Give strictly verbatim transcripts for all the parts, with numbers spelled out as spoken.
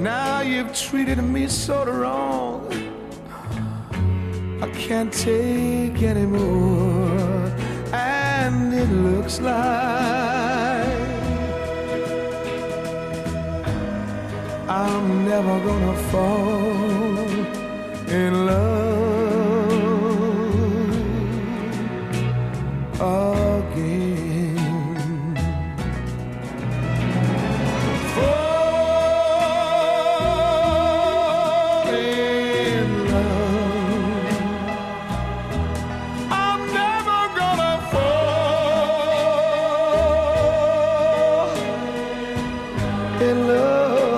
Now you've treated me so wrong, I can't take anymore. And it looks like I'm never gonna fall in love again. Fall in love. I'm never gonna fall in love.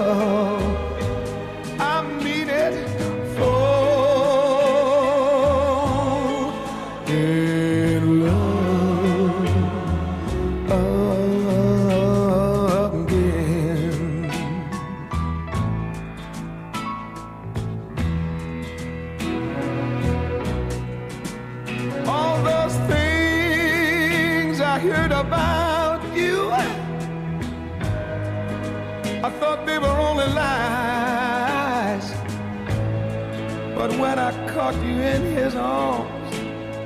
When I caught you in his arms,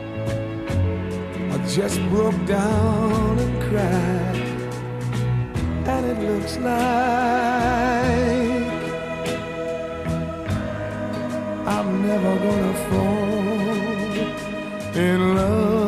I just broke down and cried. And it looks like I'm never gonna fall in love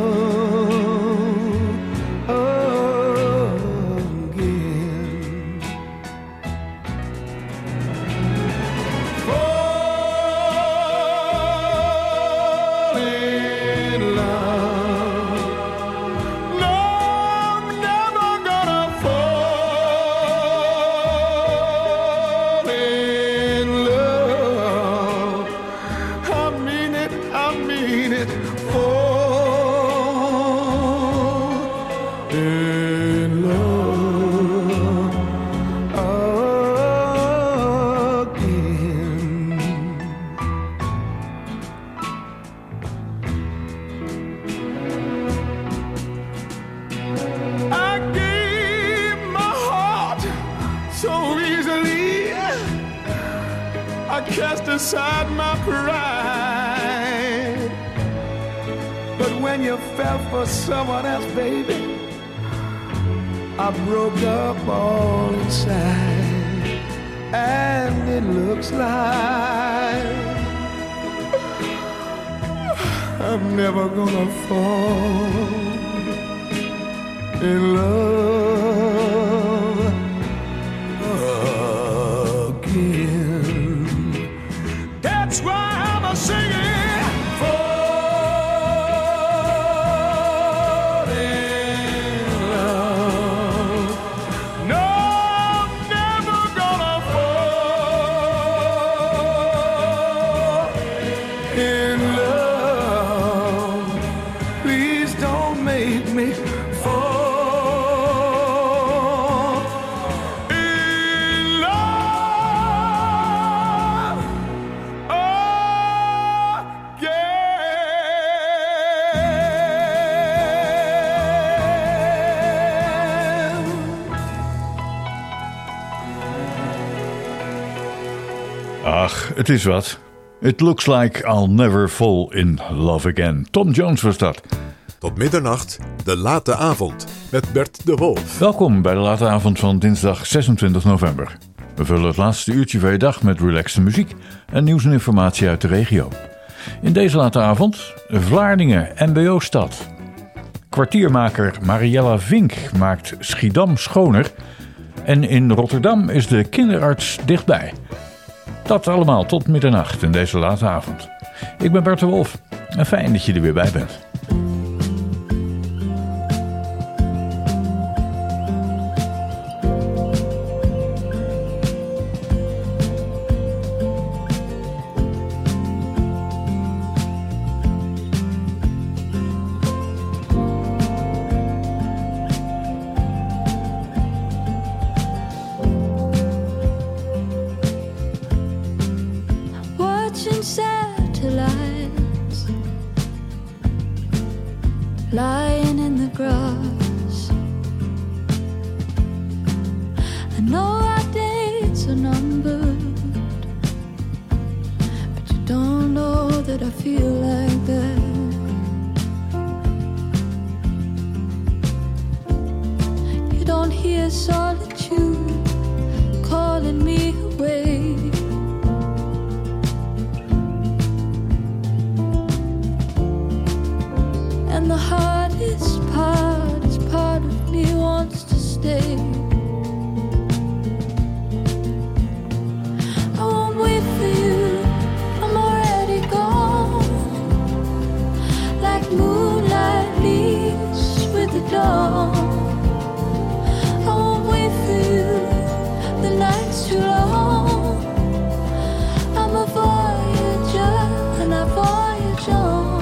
aside my pride. But when you fell for someone else, baby, I broke up all inside. And it looks like I'm never gonna fall in love again. That's why I'm a singing. Ach, het is wat. It looks like I'll never fall in love again. Tom Jones was dat. Tot middernacht, de late avond, met Bert de Wolf. Welkom bij de late avond van dinsdag zesentwintig november. We vullen het laatste uurtje van je dag met relaxte muziek en nieuws en informatie uit de regio. In deze late avond, Vlaardingen, M B O-stad. Kwartiermaker Mariella Vink maakt Schiedam schoner. En in Rotterdam is de kinderarts dichtbij. Dat allemaal tot middernacht in deze late avond. Ik ben Bert de Wolf en fijn dat je er weer bij bent. Lying in the grass, I know our days are numbered. I feel like that. You don't hear solitude calling me away. And the hardest part is part of me wants to stay. I won't wait for you, I'm already gone. Like moonlight leaves with the dawn. I won't wait for you, the night's too long. I'm a voyager and I voyage on.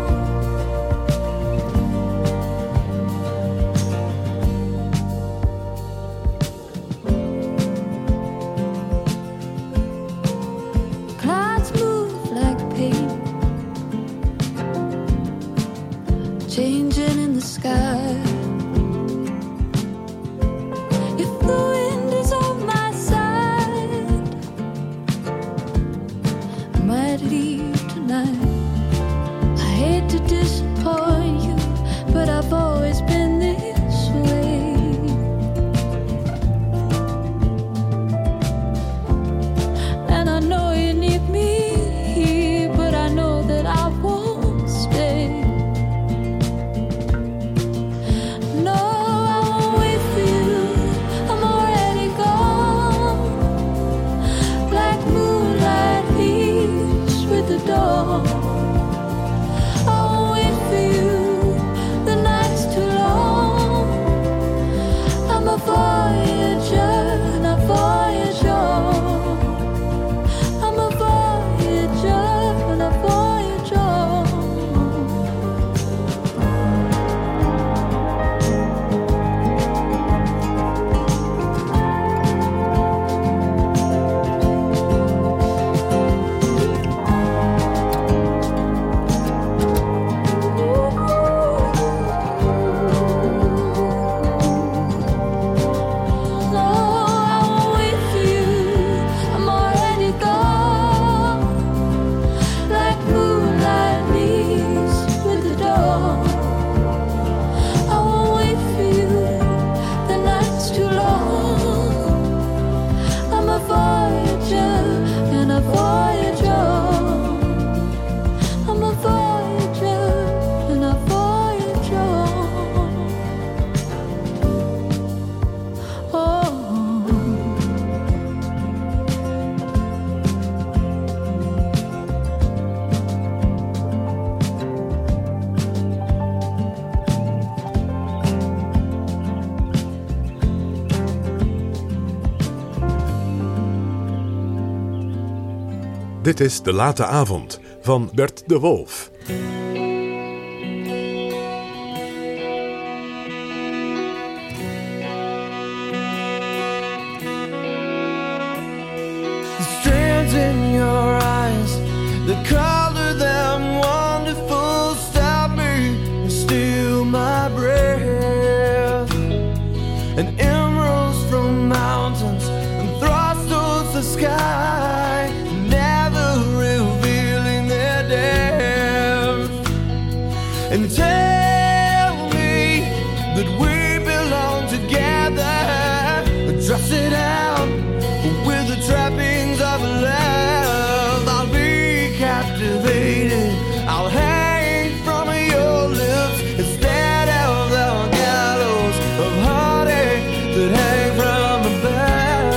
Clouds move like paint, changing in the sky. If the wind is on my side, I might leave tonight. I hate to disappoint you, but I've always been this way. And I know you need me here, but I know that I won't stay. No, I won't wait for you, I'm already gone. Like moonlight leaves with the dawn. I won't wait for you, the night's too long. I'm a voyager and I voyage on. I'm a voyager and I voyage on. No, I won't wait for you, I'm already gone. Like moonlight leaves with the dawn. I won't wait for you, the night's too long. I'm a voyager and I voyage on. I'm a voyager and I voyage on. Oh. Dit is De Late Avond van Bert de Wolf. The strands in your eyes, the color them wonderful, stop me and steal my breath. And emeralds from mountains and thrust towards the sky, never revealing their depth. And tell me that we belong together, dress it out with the trappings of love. I'll be captivated, I'll hang from your lips instead of the gallows of heartache that hang from above.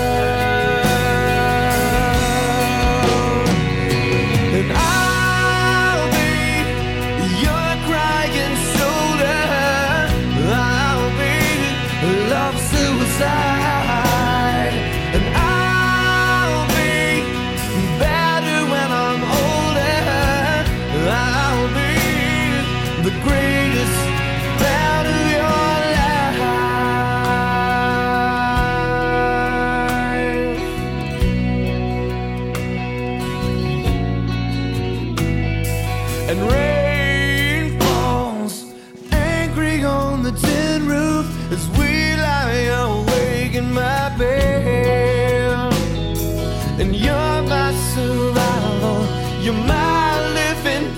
And I'll be your crying shoulder, I'll be love suicide. And I'll be better when I'm older, I'll be the greatest part of your life. And rain falls angry on the tin roof as we lie awake in my bed. And you're my survival, you're my living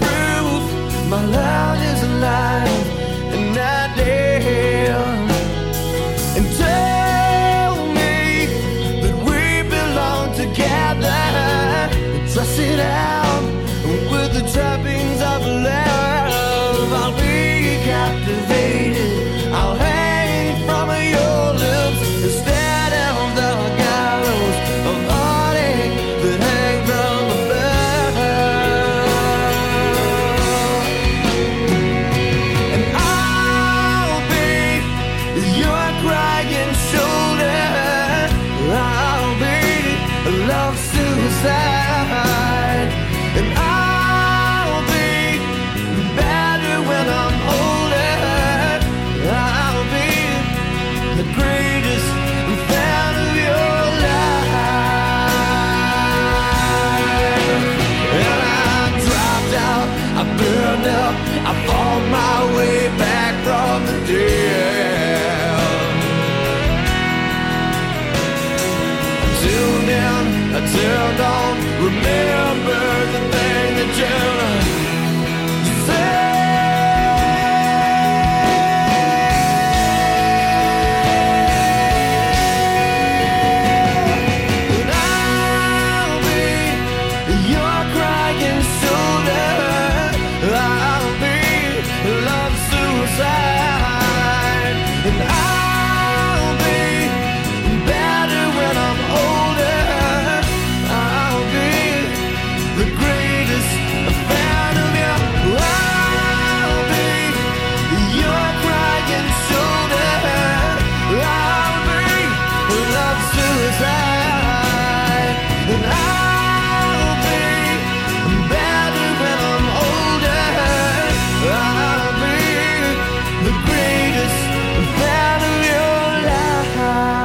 and I'll be better when I'm older. I'll be the greatest fan of you. I'll be your crying shoulder. I'll be love suicide, and I'll be better when I'm older. I'll be the greatest fan of your life.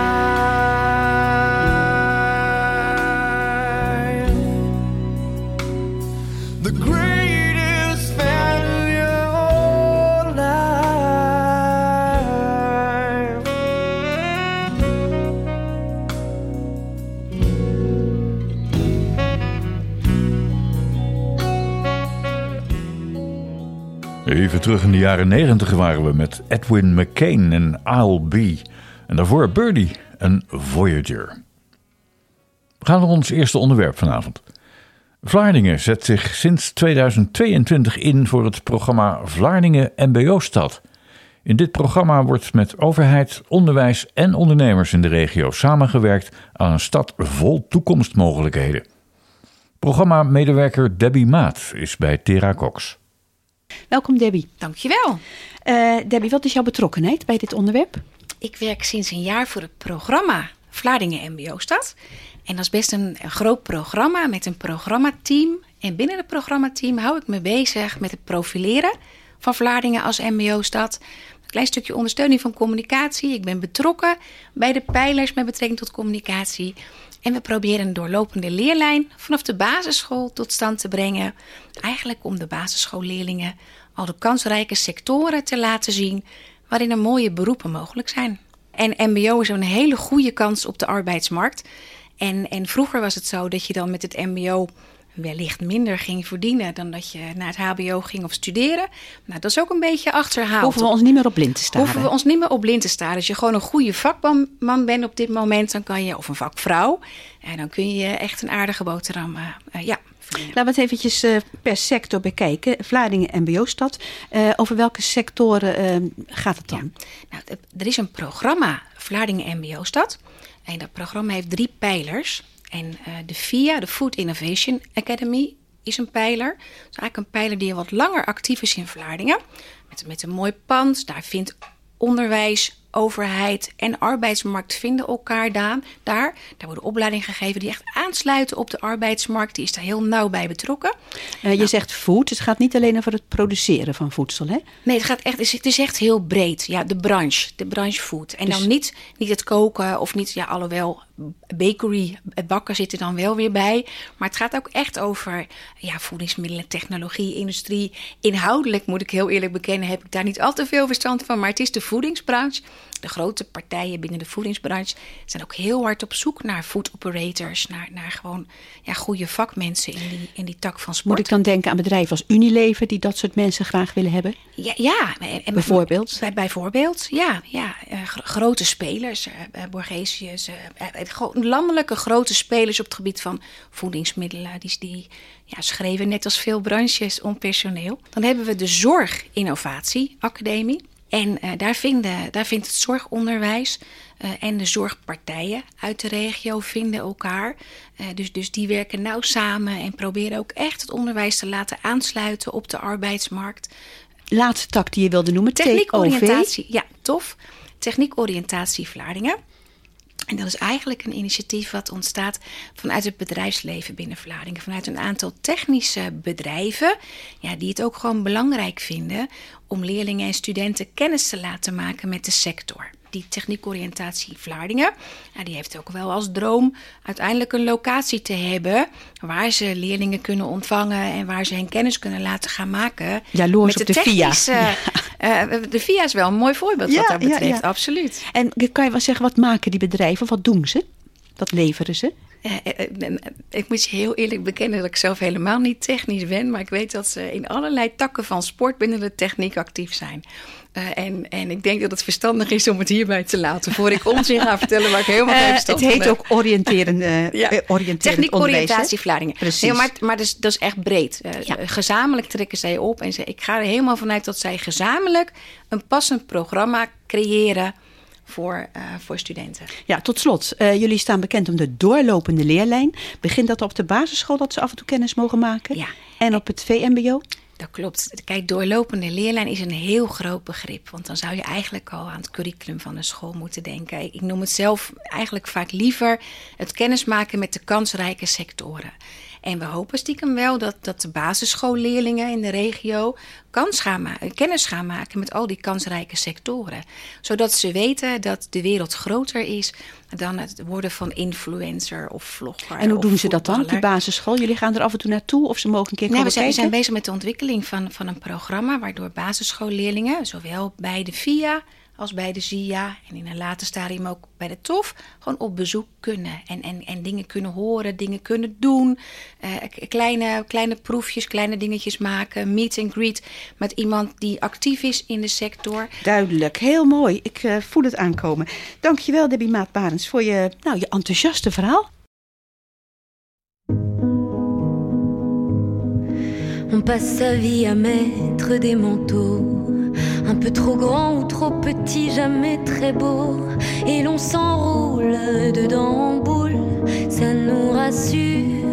The greatest fan of your life. Even terug in de jaren negentig waren we met Edwin McCain en I'll Be. En daarvoor Birdie en Voyager. We gaan naar ons eerste onderwerp vanavond. Vlaardingen zet zich sinds tweeduizend tweeëntwintig in voor het programma Vlaardingen M B O-stad. In dit programma wordt met overheid, onderwijs en ondernemers in de regio samengewerkt aan een stad vol toekomstmogelijkheden. Programma-medewerker Debbie Maat is bij Tera Cox. Welkom Debbie. Dankjewel. Uh, Debbie, wat is jouw betrokkenheid bij dit onderwerp? Ik werk sinds een jaar voor het programma Vlaardingen M B O-stad. En dat is best een, een groot programma met een programmateam. En binnen het programmateam hou ik me bezig met het profileren van Vlaardingen als M B O-stad. Een klein stukje ondersteuning van communicatie. Ik ben betrokken bij de pijlers met betrekking tot communicatie. En we proberen een doorlopende leerlijn vanaf de basisschool tot stand te brengen. Eigenlijk om de basisschoolleerlingen al de kansrijke sectoren te laten zien waarin er mooie beroepen mogelijk zijn. En M B O is een hele goede kans op de arbeidsmarkt. En, en vroeger was het zo dat je dan met het M B O wellicht minder ging verdienen dan dat je naar het H B O ging of studeren. Nou, dat is ook een beetje achterhaald. Hoeven we ons niet meer op blind te staren? Hoeven we ons niet meer op blind te staren. Als je gewoon een goede vakman bent op dit moment, dan kan je, of een vakvrouw, en dan kun je echt een aardige boterham uh, uh, ja, verdienen. Laten we het eventjes uh, per sector bekijken. Vlaardingen M B O-stad. Uh, over welke sectoren uh, gaat het dan? Ja. Nou, er is een programma Vlaardingen M B O-stad. En dat programma heeft drie pijlers. En uh, de V I A, de Food Innovation Academy, is een pijler. Dat is eigenlijk een pijler die al wat langer actief is in Vlaardingen. Met, met een mooi pand. Daar vindt onderwijs, overheid en arbeidsmarkt vinden elkaar daar. Daar worden opleidingen gegeven die echt aansluiten op de arbeidsmarkt. Die is daar heel nauw bij betrokken. Uh, je nou, zegt food, het gaat niet alleen over het produceren van voedsel, hè? Nee, het, gaat echt, het is echt heel breed. Ja, de branche, de branche food. En dus dan niet, niet het koken of niet, ja, alhoewel bakery, bakken zitten dan wel weer bij. Maar het gaat ook echt over ja, voedingsmiddelen, technologie, industrie. Inhoudelijk, moet ik heel eerlijk bekennen, heb ik daar niet al te veel verstand van. Maar het is de voedingsbranche. De grote partijen binnen de voedingsbranche zijn ook heel hard op zoek naar food operators, naar, naar gewoon ja, goede vakmensen in die, in die tak van sport. Moet ik dan denken aan bedrijven als Unilever die dat soort mensen graag willen hebben? Ja, ja. En, bijvoorbeeld? Bij, bijvoorbeeld, ja. ja uh, grote spelers, uh, Borgesius, uh, uh, landelijke grote spelers op het gebied van voedingsmiddelen. Die, die ja, schreven net als veel branches om personeel. Dan hebben we de Zorginnovatie Academie. En uh, daar, vinden, daar vindt het zorgonderwijs uh, en de zorgpartijen uit de regio vinden elkaar. Uh, dus, dus die werken nauw samen en proberen ook echt het onderwijs te laten aansluiten op de arbeidsmarkt. Laatste tak die je wilde noemen, techniekoriëntatie. Ja, tof. Techniekoriëntatie Vlaardingen. En dat is eigenlijk een initiatief wat ontstaat vanuit het bedrijfsleven binnen Vlaardingen. Vanuit een aantal technische bedrijven ja, die het ook gewoon belangrijk vinden om leerlingen en studenten kennis te laten maken met de sector. Die techniekoriëntatie Vlaardingen, ja, die heeft ook wel als droom uiteindelijk een locatie te hebben waar ze leerlingen kunnen ontvangen en waar ze hun kennis kunnen laten gaan maken. Ja, loers op de, de V I A. Ja. Uh, de V I A is wel een mooi voorbeeld ja, wat dat betreft, ja, ja. Absoluut. En kan je wel zeggen, wat maken die bedrijven? Wat doen ze? Wat leveren ze? Uh, uh, uh, ik moet je heel eerlijk bekennen dat ik zelf helemaal niet technisch ben, maar ik weet dat ze in allerlei takken van sport binnen de techniek actief zijn. Uh, en, en ik denk dat het verstandig is om het hierbij te laten. Voor ik onzin ga vertellen waar ik helemaal geen Uh, verstand het van heet heb. ook oriënteren, uh, Ja. uh, oriënterend Techniek onderwijs, hè? oriëntatie Vlaardingen. Precies. Nee, maar maar dat, is, dat is echt breed. Uh, Ja. Gezamenlijk trekken zij op. En ze, ik ga er helemaal vanuit dat zij gezamenlijk een passend programma creëren voor, uh, voor studenten. Ja, tot slot. Uh, jullie staan bekend om de doorlopende leerlijn. Begint dat op de basisschool dat ze af en toe kennis mogen maken? Ja. En op het V M B O? Dat klopt. Kijk, doorlopende leerlijn is een heel groot begrip. Want dan zou je eigenlijk al aan het curriculum van een school moeten denken. Ik noem het zelf eigenlijk vaak liever het kennismaken met de kansrijke sectoren. En we hopen stiekem wel dat, dat de basisschoolleerlingen in de regio kans gaan ma- kennis gaan maken met al die kansrijke sectoren. Zodat ze weten dat de wereld groter is dan het worden van influencer of vlogger. En hoe of doen ze dat dan, die voetballer. basisschool? Jullie gaan er af en toe naartoe of ze mogen een keer Nee, komen we zijn, we kijken? zijn bezig met de ontwikkeling van, van een programma waardoor basisschoolleerlingen, zowel bij de V I A als bij de Z I A en in een later stadium ook bij de T O F, gewoon op bezoek kunnen. En, en, en dingen kunnen horen, dingen kunnen doen. Uh, kleine, kleine proefjes, kleine dingetjes maken. Meet and greet met iemand die actief is in de sector. Duidelijk, heel mooi. Ik uh, voel het aankomen. Dankjewel Debbie Maat-Barends voor je, nou, je enthousiaste verhaal. On passe sa vie à mettre des manteaux, un peu trop grands ou trop petits, jamais très beaux, et l'on s'enroule dedans en boule, ça nous rassure.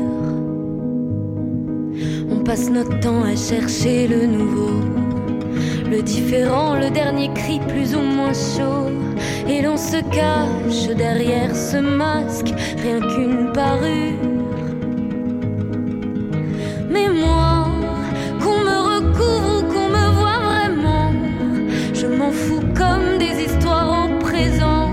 On passe notre temps à chercher le nouveau, le différent, le dernier cri plus ou moins chaud, et l'on se cache derrière ce masque, rien qu'une parure. Mais moi, qu'on me recouvre ou qu'on me voit vraiment, je m'en fous comme des histoires en présent.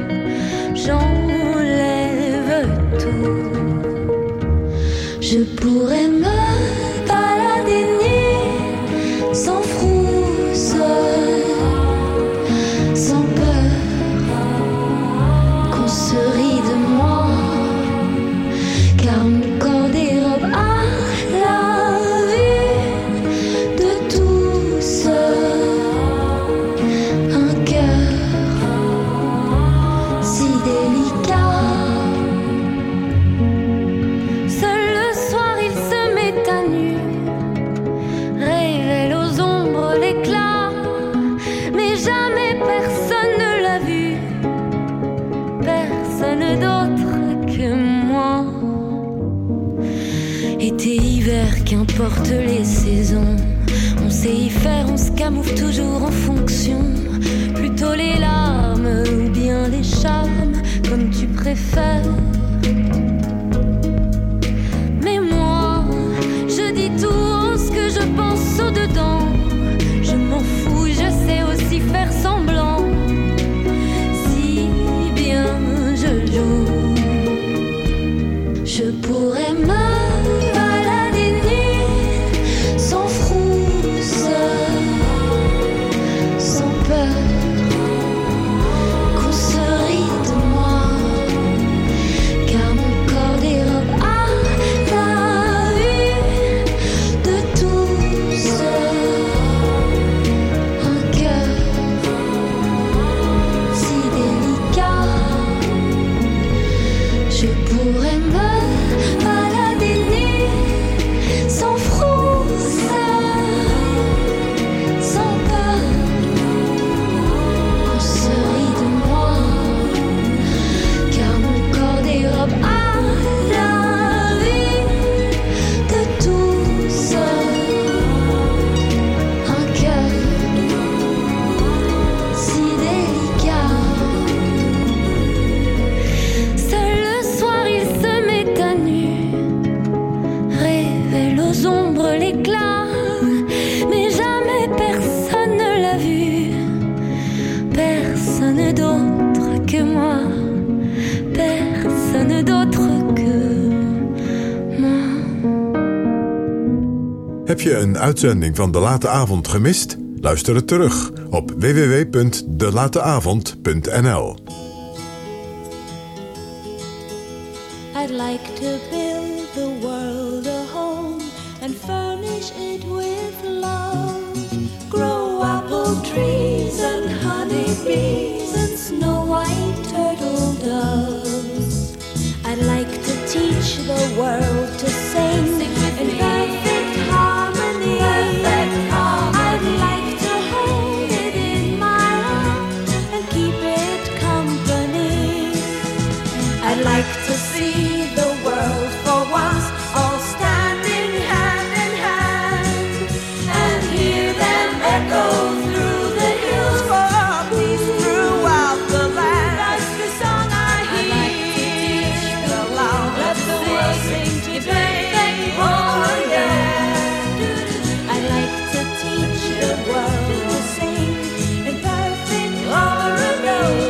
J'enlève tout. Je pourrais me balader nu, sans frousse, sans peur qu'on se rit de moi, car mon corps dérobe à la vue de tous un cœur si délicat. Seul le soir il se met à nu, révèle aux ombres l'éclat, mais jamais personne ne l'a vu, personne d'autre que moi. Été, hiver, qu'importe les saisons, on sait y faire, on se camoufle toujours en fonction. Plutôt les larmes ou bien les charmes, comme tu préfères. Mais moi, je dis tout haut ce que je pense au-dedans. Je m'en fous, je sais aussi faire semblant. Si bien je joue, je pourrais me balader nu, sans frousse, sans peur qu'on se rit de moi, car mon corps dérobe à la vue de tous un cœur si délicat. Je pourrais me balader nu, sans frousse, sans peur qu'on se rit de moi, car mon corps dérobe à la vue de tous un cœur si délicat. Seul le soir il se met à nu, révèle aux ombres l'éclat, mais jamais personne ne l'a vu, personne d'autre que moi, personne d'autre que moi. Heb je een uitzending van De Late Avond gemist? Luister het terug op w w w punt de late avond punt n l. I'd like to build the world a home and furnish it with love. Grow apple trees and honeybees and snow white turtle doves. I'd like to teach the world to sing in perfect harmony. I'd like to hold it in my arms and keep it company. I'd like to see the world for once all standing hand in hand and hear them echo through the hills for peace throughout the land. That's the song I hear. Let the world sing today. Oh yeah. I'd like to teach the world to sing in perfect harmony.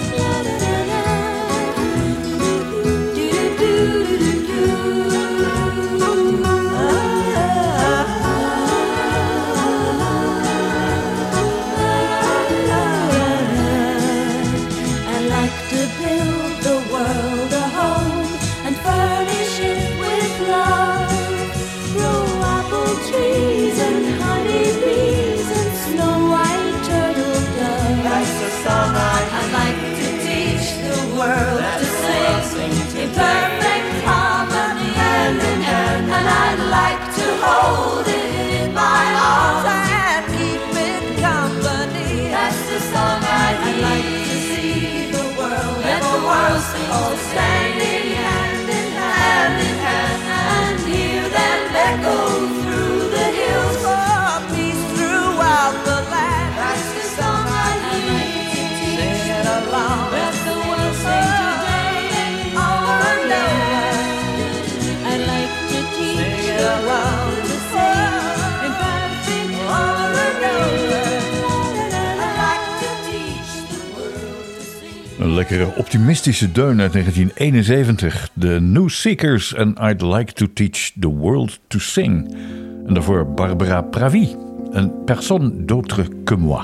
Trees and honeybees and snow white turtle doves. That's the song I I'd like to teach the world to sing in perfect harmony, hand in hand. And I'd like to hold it in my arms and keep it company. That's the song I'd, I'd like to see the world, let the world sing, all standing hand in hand, in hand, and hear them echo through the hills for peace throughout the land. That's the song I hear. Sing it along. Let the world sing today. Over and over. I'd like to teach the world to sing in perfect over and over. I'd like to teach the world to sing. Een lekkere optimistische deun uit negentien eenenzeventig. The New Seekers and I'd Like to Teach the World to Sing. En daarvoor Barbara Pravi, een personne d'autre que moi.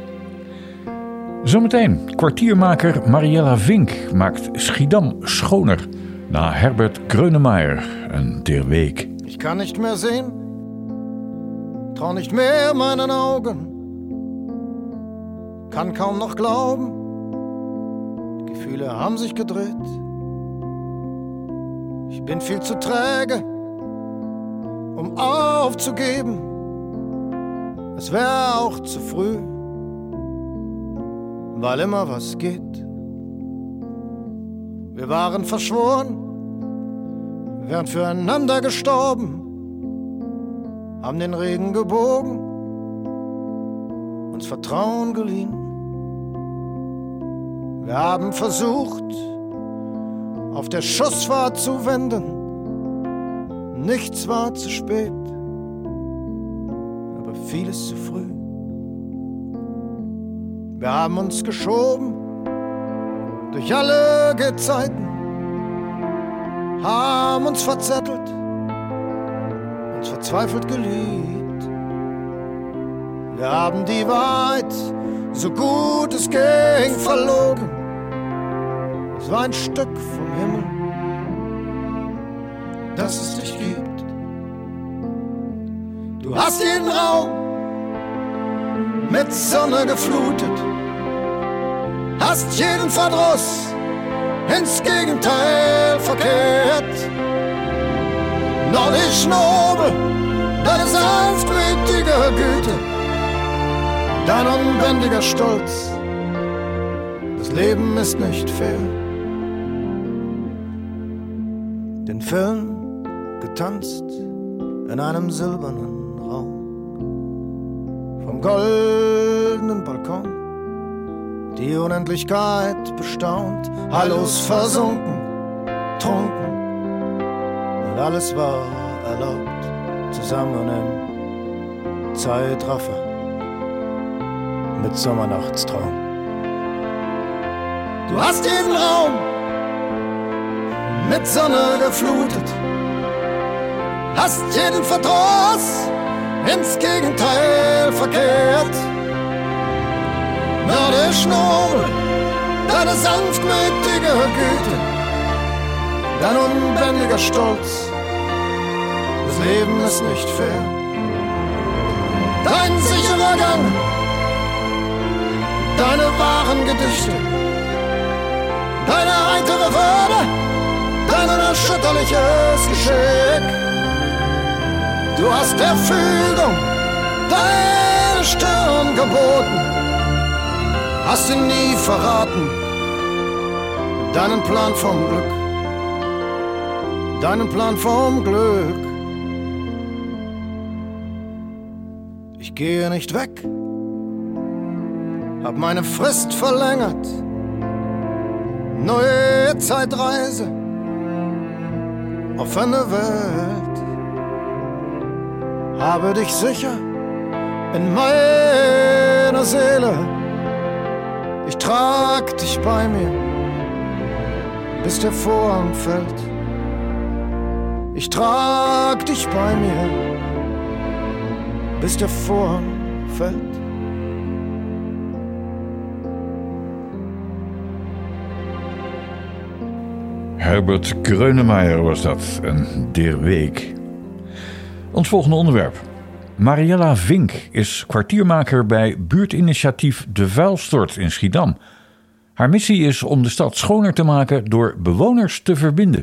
Zometeen, kwartiermaker Mariella Vink maakt Schiedam schoner. Na Herbert Grönemeyer en Der Weg. Ich kann nicht mehr sehen, trau nicht mehr meinen Augen, kann kaum noch glauben, die Gefühle haben sich gedreht. Ich bin viel zu träge, um aufzugeben, es wäre auch zu früh, weil immer was geht. Wir waren verschworen, wären füreinander gestorben, haben den Regen gebogen, uns Vertrauen geliehen. Wir haben versucht, auf der Schussfahrt zu wenden, nichts war zu spät, aber vieles zu früh. Wir haben uns geschoben durch alle Gezeiten, haben uns verzettelt, uns verzweifelt geliebt. Wir haben die Wahrheit, so gut es ging, verlogen. Es war ein Stück vom Himmel, dass es dich gibt. Du hast jeden Raum mit Sonne geflutet, hast jeden Verdruss ins Gegenteil verkehrt. Noch die Schnurbe, deine sanftmütige Güte, dein unbändiger Stolz. Das Leben ist nicht fair. Den Film getanzt in einem silbernen Raum, vom goldenen Balkon die Unendlichkeit bestaunt, Hallos versunken, trunken und alles war erlaubt, zusammen im Zeitraffer mit Sommernachtstraum. Du hast jeden Raum mit Sonne geflutet, hast jeden Verdruss ins Gegenteil verkehrt. Nur der Schnurr, deine sanftmütige Güte, dein unbändiger Stolz, das Leben ist nicht fair. Dein sicherer Gang Gedichte, deine heitere Würde, dein unerschütterliches Geschick. Du hast der Fügung deine Stirn geboten, hast ihn nie verraten, deinen Plan vom Glück, deinen Plan vom Glück. Ich gehe nicht weg, hab meine Frist verlängert, neue Zeitreise, offene Welt. Habe dich sicher in meiner Seele, ich trag dich bei mir, bis der Vorhang fällt. Ich trag dich bei mir, bis der Vorhang fällt. Herbert Grönemeyer was dat, en Der Weg. Ons volgende onderwerp. Mariella Vink is kwartiermaker bij buurtinitiatief De Vuilstort in Schiedam. Haar missie is om de stad schoner te maken door bewoners te verbinden.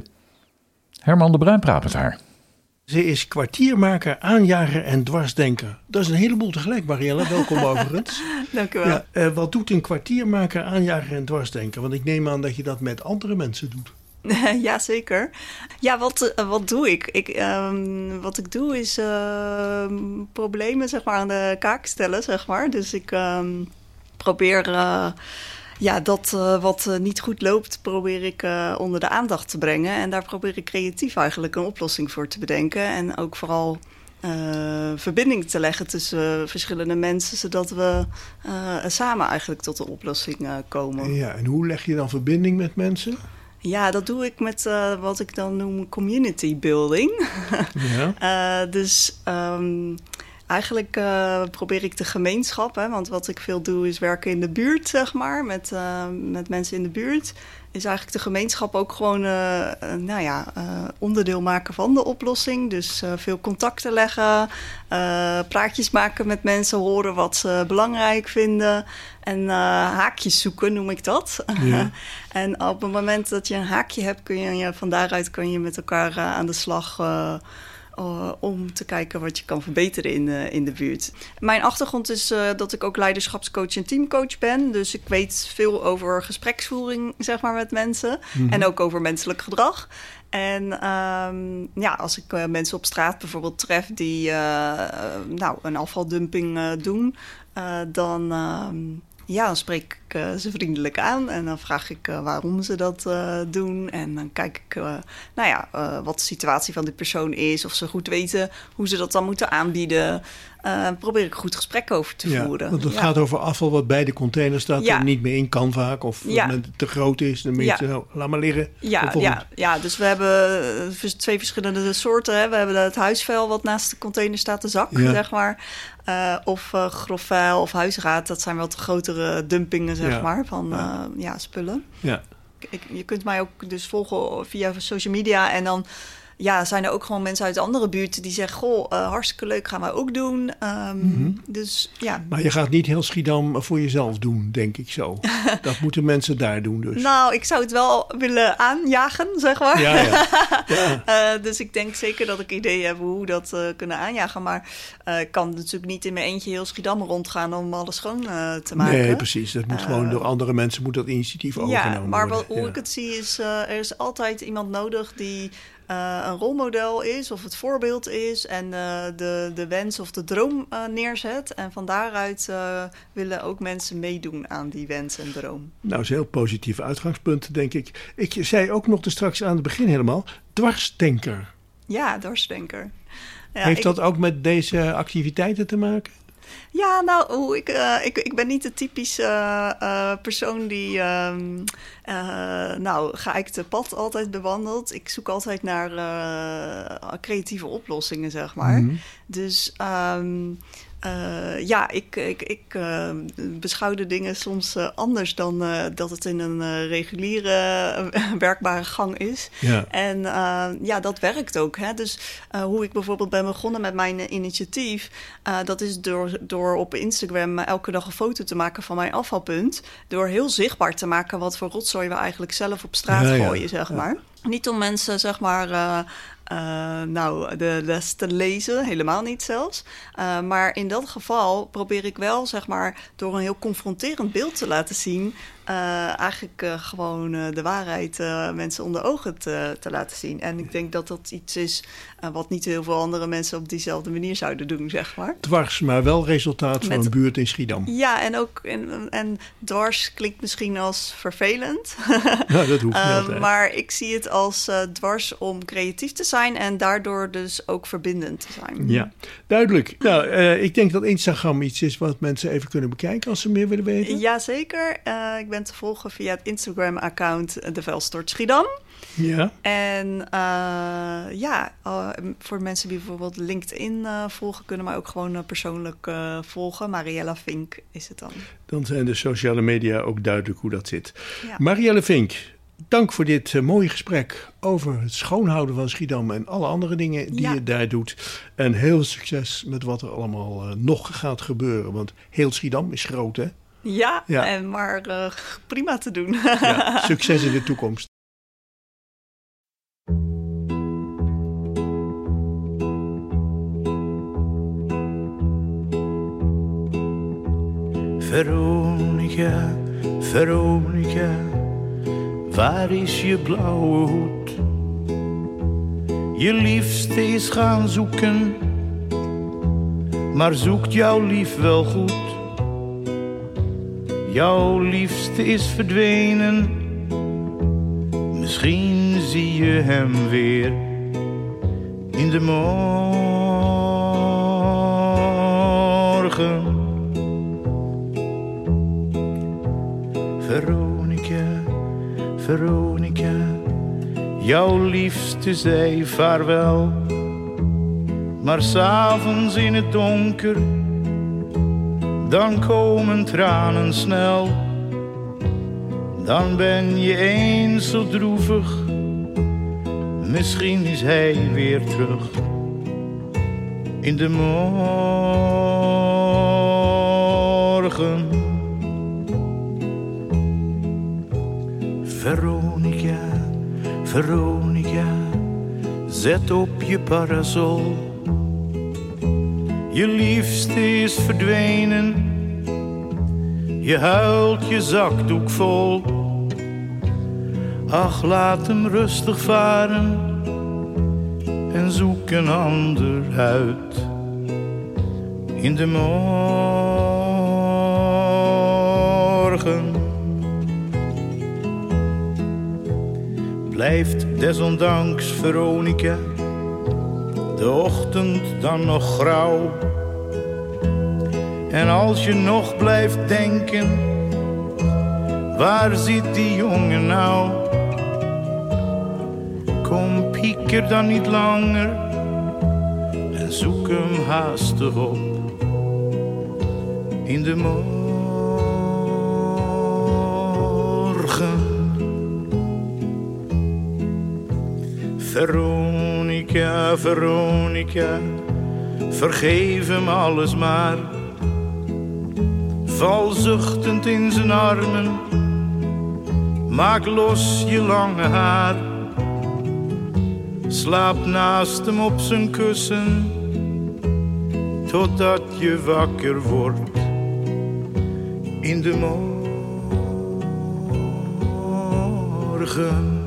Herman de Bruin praat met haar. Ze is kwartiermaker, aanjager en dwarsdenker. Dat is een heleboel tegelijk, Mariella. Welkom overigens. Dank u wel. Ja, uh, wat doet een kwartiermaker, aanjager en dwarsdenker? Want ik neem aan dat je dat met andere mensen doet. Ja, zeker. Ja, wat, uh, wat doe ik? ik um, wat ik doe is uh, problemen zeg maar, aan de kaak stellen, zeg maar. Dus ik um, probeer... Uh, Ja, dat uh, wat uh, niet goed loopt, probeer ik uh, onder de aandacht te brengen. En daar probeer ik creatief eigenlijk een oplossing voor te bedenken. En ook vooral uh, verbinding te leggen tussen uh, verschillende mensen, zodat we uh, samen eigenlijk tot een oplossing uh, komen. Ja, en hoe leg je dan verbinding met mensen? Ja, dat doe ik met uh, wat ik dan noem community building. Ja. uh, dus... Um, Eigenlijk uh, probeer ik de gemeenschap, hè, want wat ik veel doe is werken in de buurt, zeg maar, met, uh, met mensen in de buurt. Is eigenlijk de gemeenschap ook gewoon uh, uh, nou ja, uh, onderdeel maken van de oplossing. Dus uh, veel contacten leggen, uh, praatjes maken met mensen, horen wat ze belangrijk vinden. En uh, haakjes zoeken, noem ik dat. Ja. En op het moment dat je een haakje hebt, kun je van daaruit kun je met elkaar uh, aan de slag... Uh, Uh, om te kijken wat je kan verbeteren in, uh, in de buurt. Mijn achtergrond is uh, dat ik ook leiderschapscoach en teamcoach ben. Dus ik weet veel over gespreksvoering zeg maar, met mensen. Mm-hmm. En ook over menselijk gedrag. En um, ja, als ik uh, mensen op straat bijvoorbeeld tref die uh, uh, nou, een afvaldumping uh, doen... Uh, dan... Uh, Ja, dan spreek ik uh, ze vriendelijk aan en dan vraag ik uh, waarom ze dat uh, doen. En dan kijk ik uh, nou ja, uh, wat de situatie van die persoon is. Of ze goed weten hoe ze dat dan moeten aanbieden. Uh, probeer ik een goed gesprek over te ja, voeren. Want het ja. gaat over afval wat bij de container staat ja. en niet meer in kan vaak. Of ja. het te groot is, dan moet je ja. het, nou, laat maar liggen. Ja, ja, ja, dus we hebben twee verschillende soorten. Hè. We hebben het huisvuil wat naast de container staat, de zak, ja. zeg maar. Uh, of uh, grof vuil of huisraad. Dat zijn wel de grotere dumpingen, zeg ja. maar, van ja. Uh, ja, spullen. Ja. Ik, je kunt mij ook dus volgen via social media en dan... Ja, zijn er ook gewoon mensen uit andere buurten die zeggen... goh, uh, hartstikke leuk, gaan wij ook doen. Um, mm-hmm. Dus ja. Maar je gaat niet heel Schiedam voor jezelf doen, denk ik zo. Dat moeten mensen daar doen dus. Nou, ik zou het wel willen aanjagen, zeg maar. Ja, ja. ja. uh, dus ik denk zeker dat ik ideeën heb hoe we dat uh, kunnen aanjagen. Maar uh, ik kan natuurlijk niet in mijn eentje heel Schiedam rondgaan... om alles schoon uh, te maken. Nee, precies. Dat moet uh, gewoon door andere mensen moet dat initiatief overgenomen worden. Ja, maar wat, hoe ja. ik het zie is... Uh, er is altijd iemand nodig die... Uh, een rolmodel is of het voorbeeld is en uh, de, de wens of de droom uh, neerzet. En van daaruit uh, willen ook mensen meedoen aan die wens en droom. Nou, dat is een heel positief uitgangspunt, denk ik. Ik zei ook nog straks aan het begin helemaal, dwarsdenker. Ja, dwarsdenker. Ja, Heeft ik... dat ook met deze activiteiten te maken? Ja, nou, ik, uh, ik, ik ben niet de typische uh, uh, persoon die, uh, uh, nou, geëikte pad altijd bewandelt. Ik zoek altijd naar uh, creatieve oplossingen, zeg maar. Mm-hmm. Dus um, Uh, ja, ik, ik, ik uh, beschouw de dingen soms uh, anders dan uh, dat het in een uh, reguliere uh, werkbare gang is. Ja. En uh, ja, dat werkt ook. Hè? Dus uh, hoe ik bijvoorbeeld ben begonnen met mijn uh, initiatief, uh, dat is door, door op Instagram elke dag een foto te maken van mijn afvalpunt. Door heel zichtbaar te maken wat voor rotzooi we eigenlijk zelf op straat ja, ja. gooien, zeg maar. Ja. Niet om mensen, zeg maar, uh, uh, nou, de les te lezen, helemaal niet zelfs. Uh, maar in dat geval probeer ik wel, zeg maar, door een heel confronterend beeld te laten zien, Uh, eigenlijk uh, gewoon uh, de waarheid uh, mensen onder ogen te, te laten zien. En ik denk dat dat iets is uh, wat niet heel veel andere mensen op diezelfde manier zouden doen, zeg maar. Dwars, maar wel resultaat van Met, een buurt in Schiedam. Ja, en ook en, en dwars klinkt misschien als vervelend. Nou, dat hoeft niet uh, altijd. Maar ik zie het als uh, dwars om creatief te zijn en daardoor dus ook verbindend te zijn. Ja, duidelijk. Nou, uh, ik denk dat Instagram iets is wat mensen even kunnen bekijken als ze meer willen weten. Jazeker. Uh, ik ben te volgen via het Instagram-account De Vuilstort Schiedam. Ja. En uh, ja, uh, voor mensen die bijvoorbeeld LinkedIn uh, volgen, kunnen mij ook gewoon uh, persoonlijk uh, volgen. Mariella Vink is het dan. Dan zijn de sociale media ook duidelijk hoe dat zit. Ja. Marielle Vink, dank voor dit uh, mooie gesprek over het schoonhouden van Schiedam en alle andere dingen die ja. je daar doet. En heel veel succes met wat er allemaal uh, nog gaat gebeuren. Want heel Schiedam is groot, hè? Ja, ja. en maar uh, prima te doen. Ja, succes in de toekomst. Veronica, Veronica, waar is je blauwe hoed? Je liefste is gaan zoeken, maar zoekt jouw lief wel goed? Jouw liefste is verdwenen, misschien zie je hem weer in de morgen. Veronica, Veronica, jouw liefste zei vaarwel, maar 's avonds in het donker, dan komen tranen snel. Dan ben je eens zo droevig, misschien is hij weer terug in de morgen. Veronica, Veronica, zet op je parasol. Je liefste is verdwenen, je huilt je zakdoek vol. Ach, laat hem rustig varen en zoek een ander uit in de morgen. Blijft desondanks, Veronica, de ochtend dan nog grauw. En als je nog blijft denken, waar zit die jongen nou? Kom, pieker dan niet langer en zoek hem haastig op in de morgen. Veronica, Veronica, vergeef hem alles maar. Val zuchtend in zijn armen, maak los je lange haar. Slaap naast hem op zijn kussen, totdat je wakker wordt in de morgen.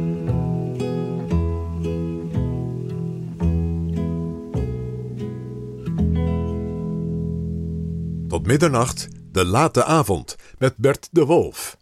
Tot middernacht, de late avond, met Bert de Wolf.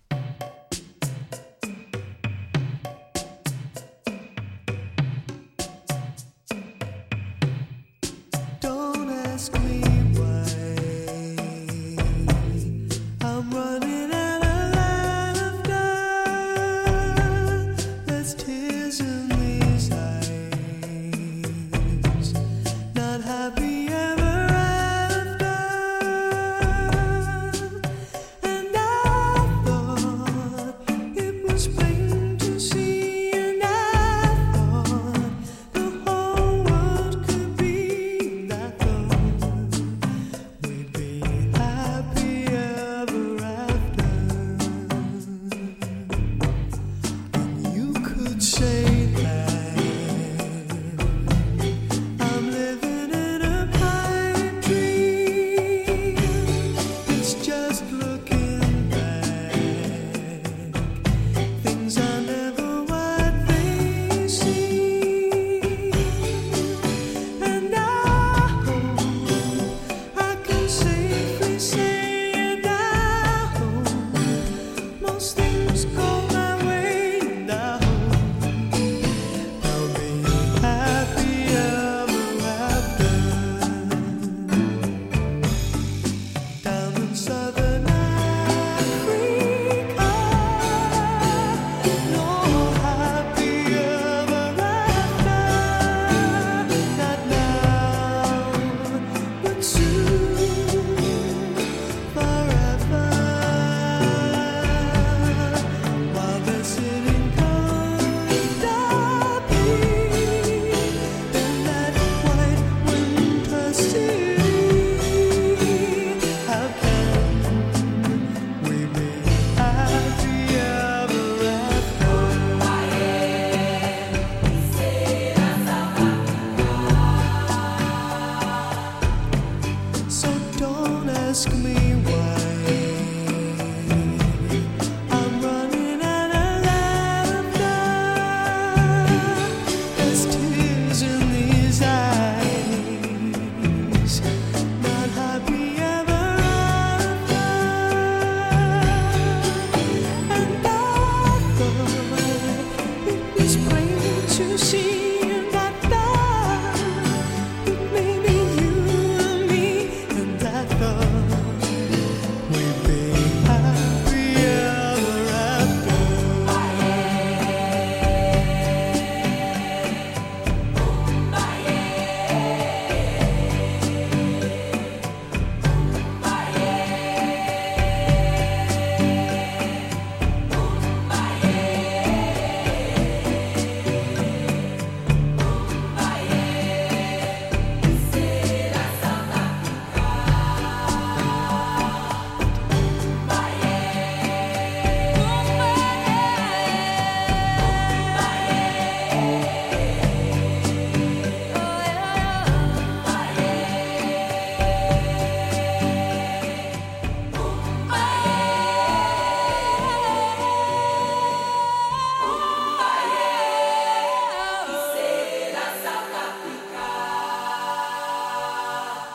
Happy ever after.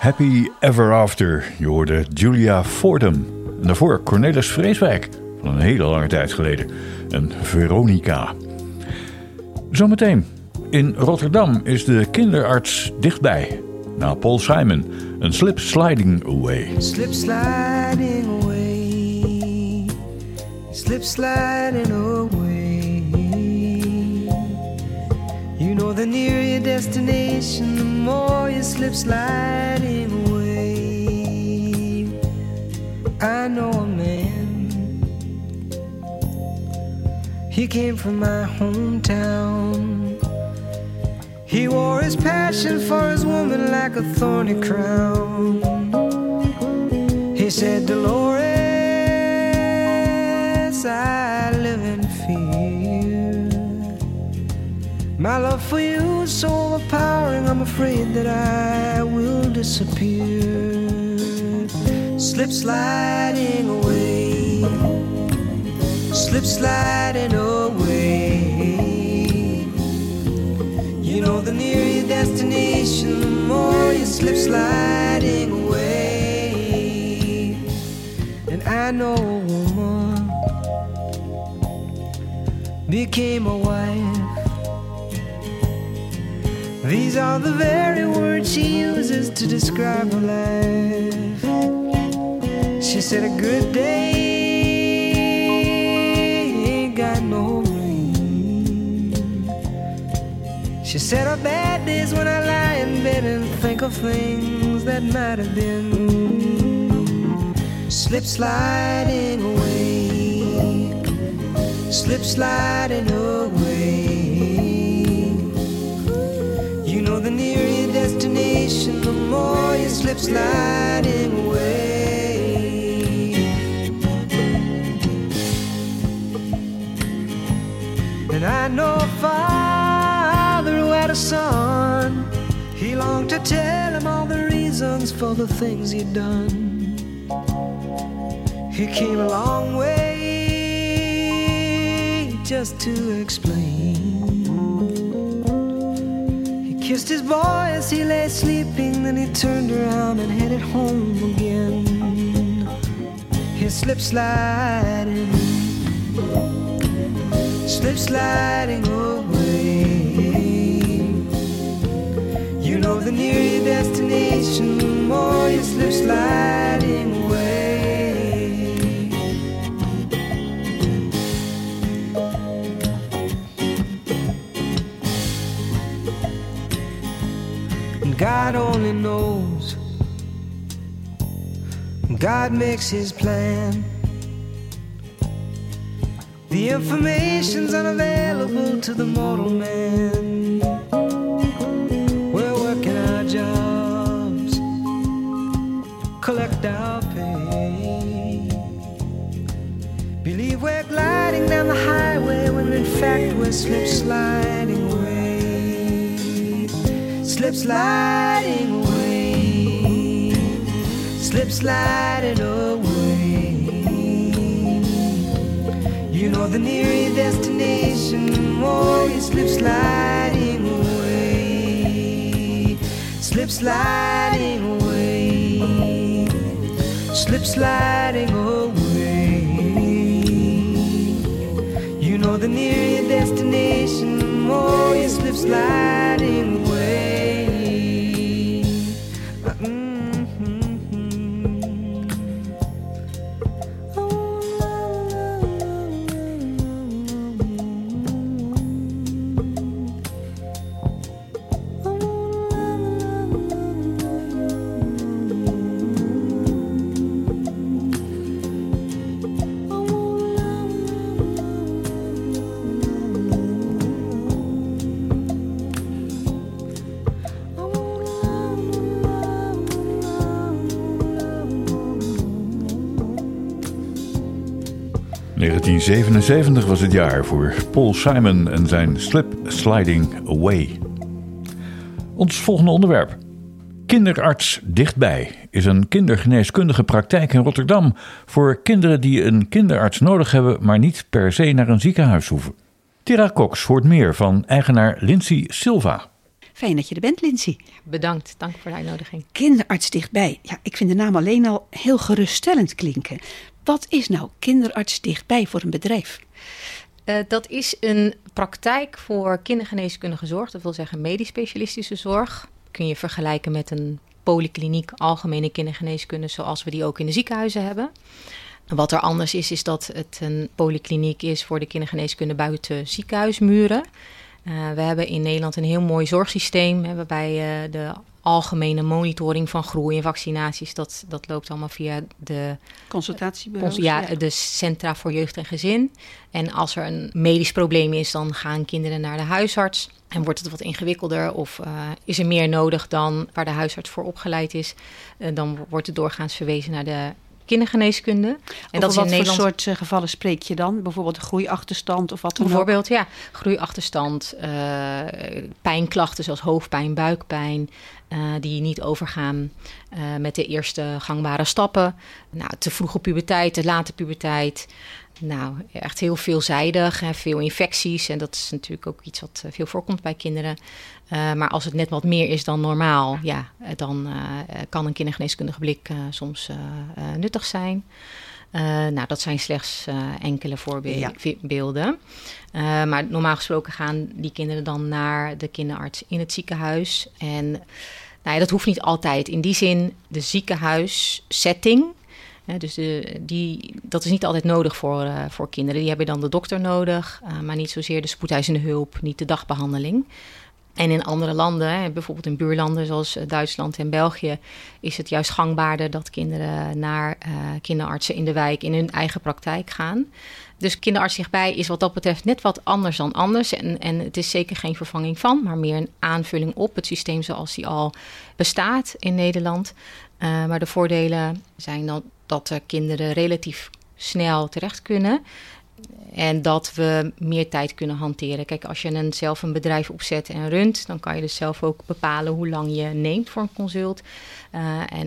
Happy Ever After. Je hoorde Julia Fordham. En daarvoor Cornelis Vreeswijk, van een hele lange tijd geleden. En Veronica. Zometeen. In Rotterdam is de kinderarts dichtbij. Na Paul Simon, een Slip Sliding Away. Slip sliding away. Slip sliding away. You know the nearer your destination, the more you slip sliding away. I know a man. He came from my hometown. He wore his passion for his woman like a thorny crown. He said, Dolores, I live in fear. My love for you is so overpowering, I'm afraid that I will disappear. Slip sliding away. Slip sliding away. You know the nearer your destination, the more you slip sliding away. And I know a woman became a wife. These are the very words she uses to describe her life. She said a good day ain't got no rain. She said her bad days when I lie in bed and think of things that might have been. Slip sliding away. Slip sliding away. You know the nearer your destination, the more you slip sliding away. And I know a father who had a son. He longed to tell him all the reasons for the things he'd done. He came a long way just to explain. He kissed his boy as he lay sleeping, then he turned around and headed home again. He slip sliding, slip sliding away. You know the nearer your destination, the more you slip sliding away. And God only knows, God makes his plan. The information's unavailable to the mortal man. We're working our jobs, collect our pay. Believe we're gliding down the highway when in fact we're slip sliding away. Slip sliding away. Slip sliding away. You know the nearer your destination, the more you slip sliding away. Slip sliding away. Slip sliding away. You know the nearer your destination, the more you slip sliding away. negentien zevenenzeventig was het jaar voor Paul Simon en zijn Slip Sliding Away. Ons volgende onderwerp. Kinderarts Dichtbij is een kindergeneeskundige praktijk in Rotterdam voor kinderen die een kinderarts nodig hebben, maar niet per se naar een ziekenhuis hoeven. Tira Cox hoort meer van eigenaar Lindsay Silva. Fijn dat je er bent, Lindsay. Bedankt, dank voor de uitnodiging. Kinderarts dichtbij. Ja, ik vind de naam alleen al heel geruststellend klinken. Wat is nou kinderarts dichtbij voor een bedrijf? Uh, dat is een praktijk voor kindergeneeskundige zorg. Dat wil zeggen medisch specialistische zorg. Kun je vergelijken met een polykliniek algemene kindergeneeskunde zoals we die ook in de ziekenhuizen hebben. Wat er anders is, is dat het een polykliniek is voor de kindergeneeskunde buiten ziekenhuismuren. Uh, we hebben in Nederland een heel mooi zorgsysteem, hè, waarbij uh, de algemene monitoring van groei en vaccinaties, dat, dat loopt allemaal via de consultatiebureaus. Cons- ja, ja, de Centra voor Jeugd en Gezin. En als er een medisch probleem is, dan gaan kinderen naar de huisarts. En wordt het wat ingewikkelder of uh, is er meer nodig dan waar de huisarts voor opgeleid is, uh, dan wordt het doorgaans verwezen naar de kindergeneeskunde. En Over dat is wat in Nederland... voor soort uh, gevallen spreek je dan? Bijvoorbeeld een groeiachterstand of wat dan Bijvoorbeeld, ook? ja, groeiachterstand, uh, pijnklachten zoals hoofdpijn, buikpijn, uh, die niet overgaan uh, met de eerste gangbare stappen. Nou, te vroege puberteit, te late puberteit. Nou, echt heel veelzijdig en veel infecties. En dat is natuurlijk ook iets wat veel voorkomt bij kinderen. Uh, maar als het net wat meer is dan normaal, ja, dan uh, kan een kindergeneeskundige blik uh, soms uh, uh, nuttig zijn. Uh, nou, dat zijn slechts uh, enkele voorbeelden. Uh, maar normaal gesproken gaan die kinderen dan naar de kinderarts in het ziekenhuis. En nou ja, dat hoeft niet altijd. In die zin, de ziekenhuissetting... Ja, dus de, die, dat is niet altijd nodig voor, uh, voor kinderen. Die hebben dan de dokter nodig, uh, maar niet zozeer de spoedeisende hulp, niet de dagbehandeling. En in andere landen, hè, bijvoorbeeld in buurlanden zoals Duitsland en België, is het juist gangbaarder dat kinderen naar uh, kinderartsen in de wijk in hun eigen praktijk gaan. Dus kinderarts dichtbij is wat dat betreft net wat anders dan anders. En, en het is zeker geen vervanging van, maar meer een aanvulling op het systeem zoals die al bestaat in Nederland. Uh, maar de voordelen zijn dan dat de kinderen relatief snel terecht kunnen en dat we meer tijd kunnen hanteren. Kijk, als je een, zelf een bedrijf opzet en runt, dan kan je dus zelf ook bepalen hoe lang je neemt voor een consult. Uh, en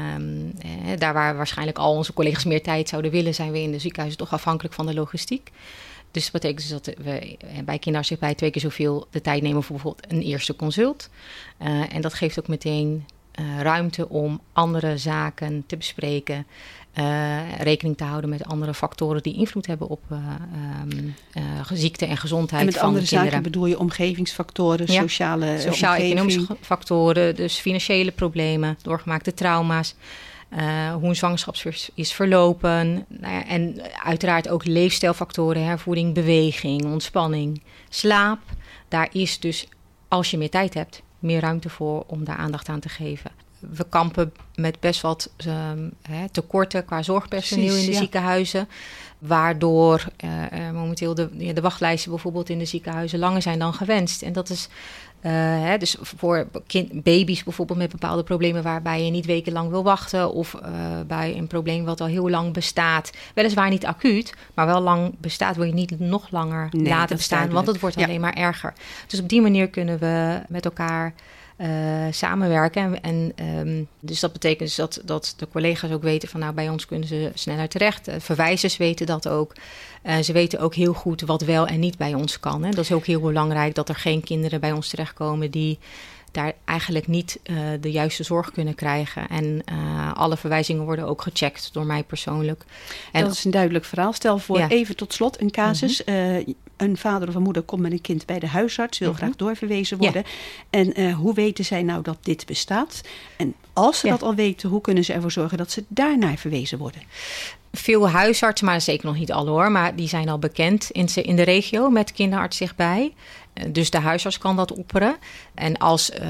uh, eh, daar waar waarschijnlijk al onze collega's meer tijd zouden willen, zijn we in de ziekenhuizen toch afhankelijk van de logistiek. Dus dat betekent dus dat we bij kinderarts dichtbij twee keer zoveel de tijd nemen voor bijvoorbeeld een eerste consult. Uh, en dat geeft ook meteen Uh, ruimte om andere zaken te bespreken. Uh, rekening te houden met andere factoren die invloed hebben op uh, um, uh, ziekte en gezondheid en met van andere de kinderen. zaken bedoel je omgevingsfactoren, ja, sociale sociaal-economische factoren, dus financiële problemen, doorgemaakte trauma's. Uh, hoe een zwangerschap is verlopen. Nou ja, en uiteraard ook leefstijlfactoren, hè, voeding, beweging, ontspanning, slaap. Daar is dus, als je meer tijd hebt, meer ruimte voor om daar aandacht aan te geven. We kampen met best wat um, hè, tekorten qua zorgpersoneel Precies, in de ja. ziekenhuizen. Waardoor uh, momenteel de, de wachtlijsten bijvoorbeeld in de ziekenhuizen langer zijn dan gewenst. En dat is uh, hè, dus voor kind, baby's bijvoorbeeld met bepaalde problemen waarbij je niet wekenlang wil wachten. Of uh, bij een probleem wat al heel lang bestaat. Weliswaar niet acuut, maar wel lang bestaat. Wil je niet nog langer nee, laten bestaan, want het wordt ja. alleen maar erger. Dus op die manier kunnen we met elkaar Uh, samenwerken. En, en um, dus dat betekent dus dat, dat de collega's ook weten van nou, bij ons kunnen ze sneller terecht. Uh, verwijzers weten dat ook. Uh, ze weten ook heel goed wat wel en niet bij ons kan. Hè. Dat is ook heel belangrijk dat er geen kinderen bij ons terechtkomen die daar eigenlijk niet uh, de juiste zorg kunnen krijgen. En uh, alle verwijzingen worden ook gecheckt door mij persoonlijk. En dat is een duidelijk verhaal. Stel voor ja. even tot slot een casus. Mm-hmm. Uh, een vader of een moeder komt met een kind bij de huisarts, wil mm-hmm. graag doorverwezen worden. Ja. En uh, hoe weten zij nou dat dit bestaat? En als ze ja. dat al weten, hoe kunnen ze ervoor zorgen dat ze daarnaar verwezen worden? Veel huisartsen, maar zeker nog niet alle hoor, maar die zijn al bekend in, in de regio met kinderarts dichtbij. Dus de huisarts kan dat opperen. En als uh,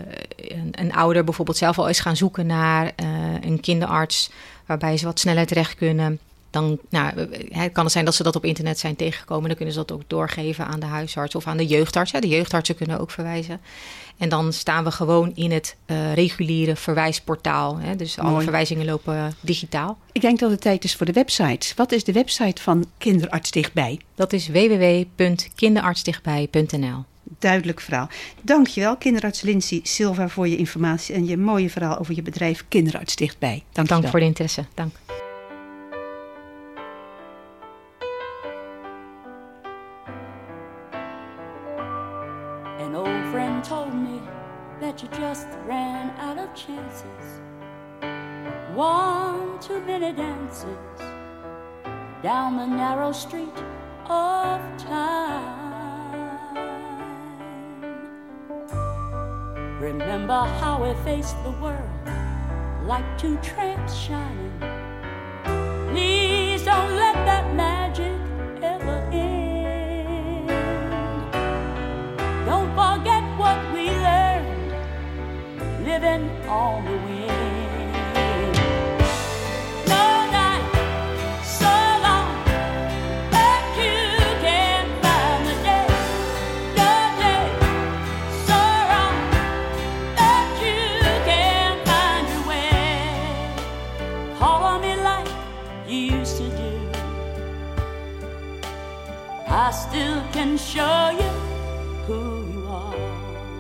een, een ouder bijvoorbeeld zelf al is gaan zoeken naar uh, een kinderarts waarbij ze wat sneller terecht kunnen, dan nou, het kan het zijn dat ze dat op internet zijn tegengekomen. Dan kunnen ze dat ook doorgeven aan de huisarts of aan de jeugdarts. Ja, de jeugdartsen kunnen ook verwijzen. En dan staan we gewoon in het uh, reguliere verwijsportaal. Hè? Dus alle Mooi. verwijzingen lopen digitaal. Ik denk dat het tijd is voor de website. Wat is de website van Kinderarts Dichtbij? Dat is w w w punt kinderartsdichtbij punt n l. Duidelijk verhaal. Dankjewel, kinderarts Lindsay Silva, voor je informatie en je mooie verhaal over je bedrijf Kinderarts Dichtbij. Dank, Dank voor de interesse. Dank. An old friend told me that you just ran out of chances. One too many dances down the narrow street of time. Remember how we faced the world like two tramps shining. Please don't let that magic ever end. Don't forget what we learned living on the wind. No night so long that you can't find the day. No day so wrong that you can't find your way. Call on me like you used to do. I still can show you who you are.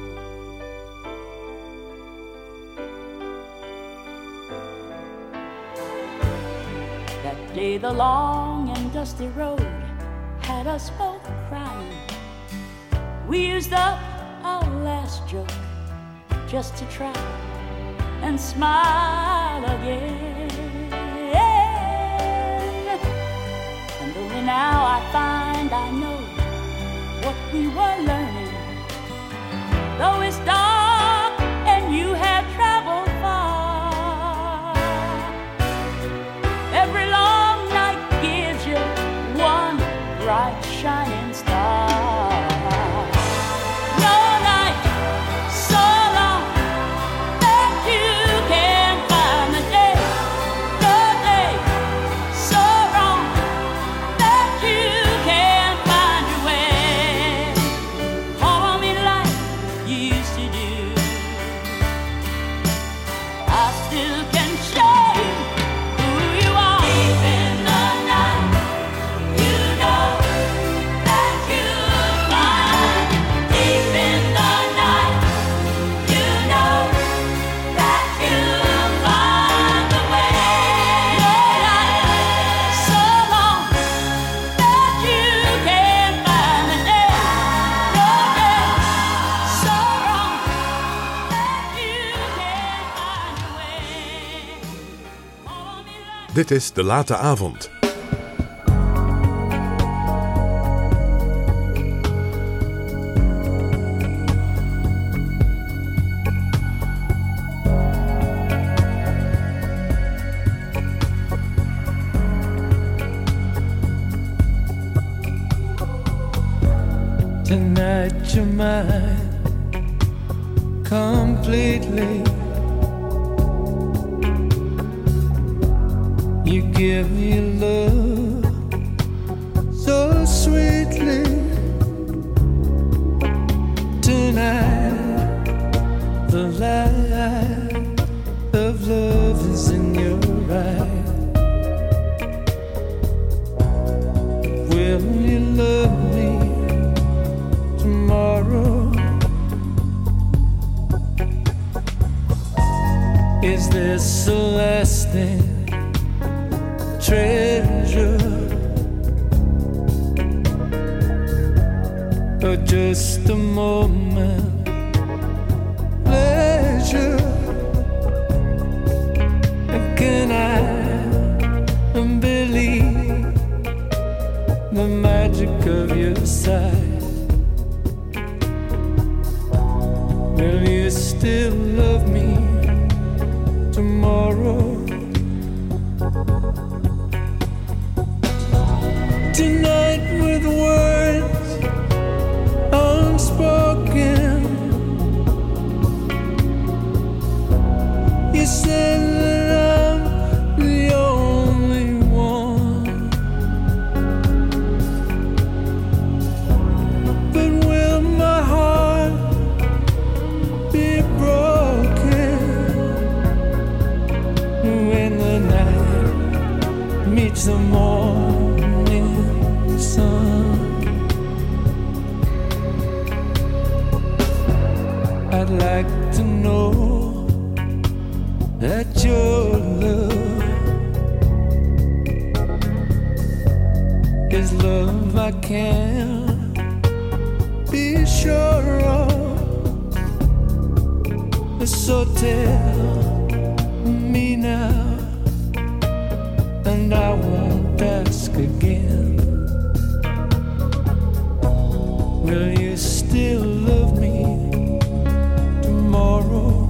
That day the long and dusty road had us both crying. We used up our last joke just to try and smile again. And only now I find I know what we were learning. Though it's dark and you have traveled far, every long night gives you one bright shining star. No night so long that you can't find the day. No day so wrong that you can't find your way. Call on me like you used to do. I still can show you who you are. Deep in the night, you know that you'll find. Deep in the night, you know that you'll find the way. No night so long that you can't find the day. No day so wrong that you can't find your way. Call on me like Dit is De Late Avond. Tonight you're mine completely. You give me love so sweetly. Tonight the light of love is in your eyes. Will you love me tomorrow? Is this a lasting treasure or just a moment pleasure? Can I believe the magic of your sight? Will you still love me tomorrow? Tonight with words unspoken, you said that I'm the only one. But will my heart be broken when the night meets the morning sun? I'd like to know that your love is love I can be sure of. So tell me now, and I won't ask again. Will you still love me tomorrow?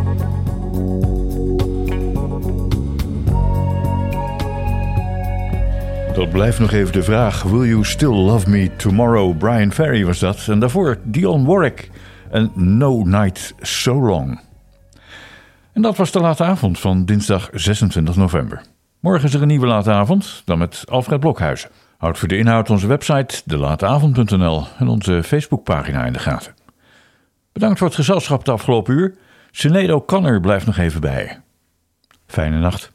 Dat blijft nog even de vraag. Will you still love me tomorrow? Brian Ferry was dat. En daarvoor Dionne Warwick en No Night So Long. En dat was de late avond van dinsdag zesentwintig november. Morgen is er een nieuwe late avond, dan met Alfred Blokhuizen. Houd voor de inhoud onze website de late avond punt n l en onze Facebookpagina in de gaten. Bedankt voor het gezelschap de afgelopen uur. Sinead O'Connor blijft nog even bij je. Fijne nacht.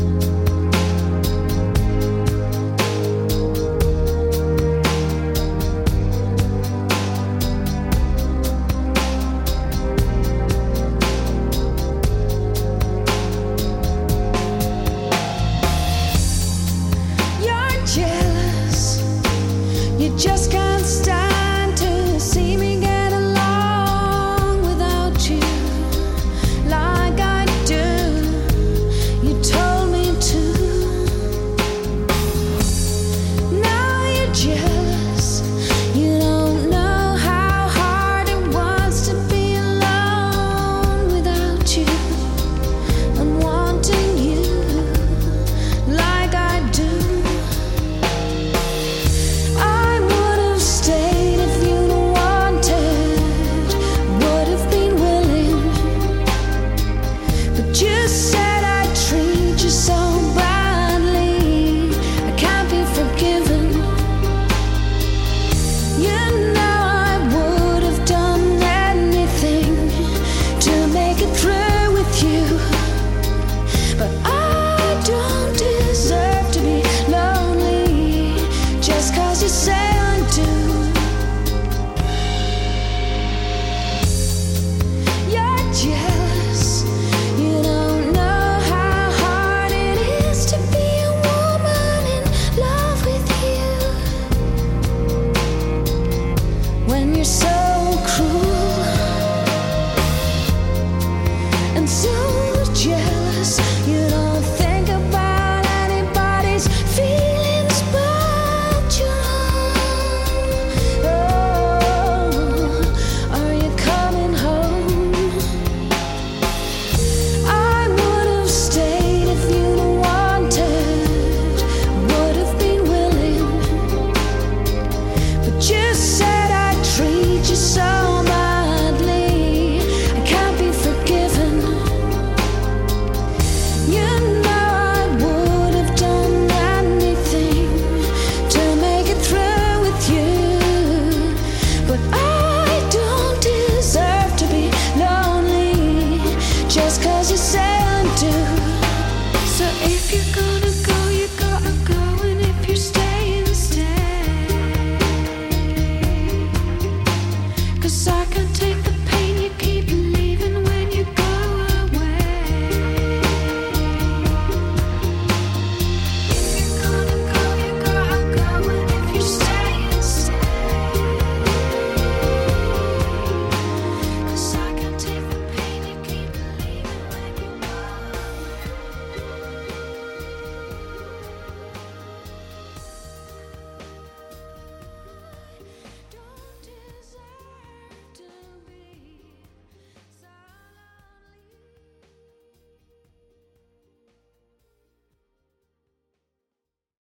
Just can't stand to see me get along without you like I do. You told me to. Now you're jealous. You don't know how hard it was to be alone without you. I'm wanting you like I do. Just 'cause you say I do.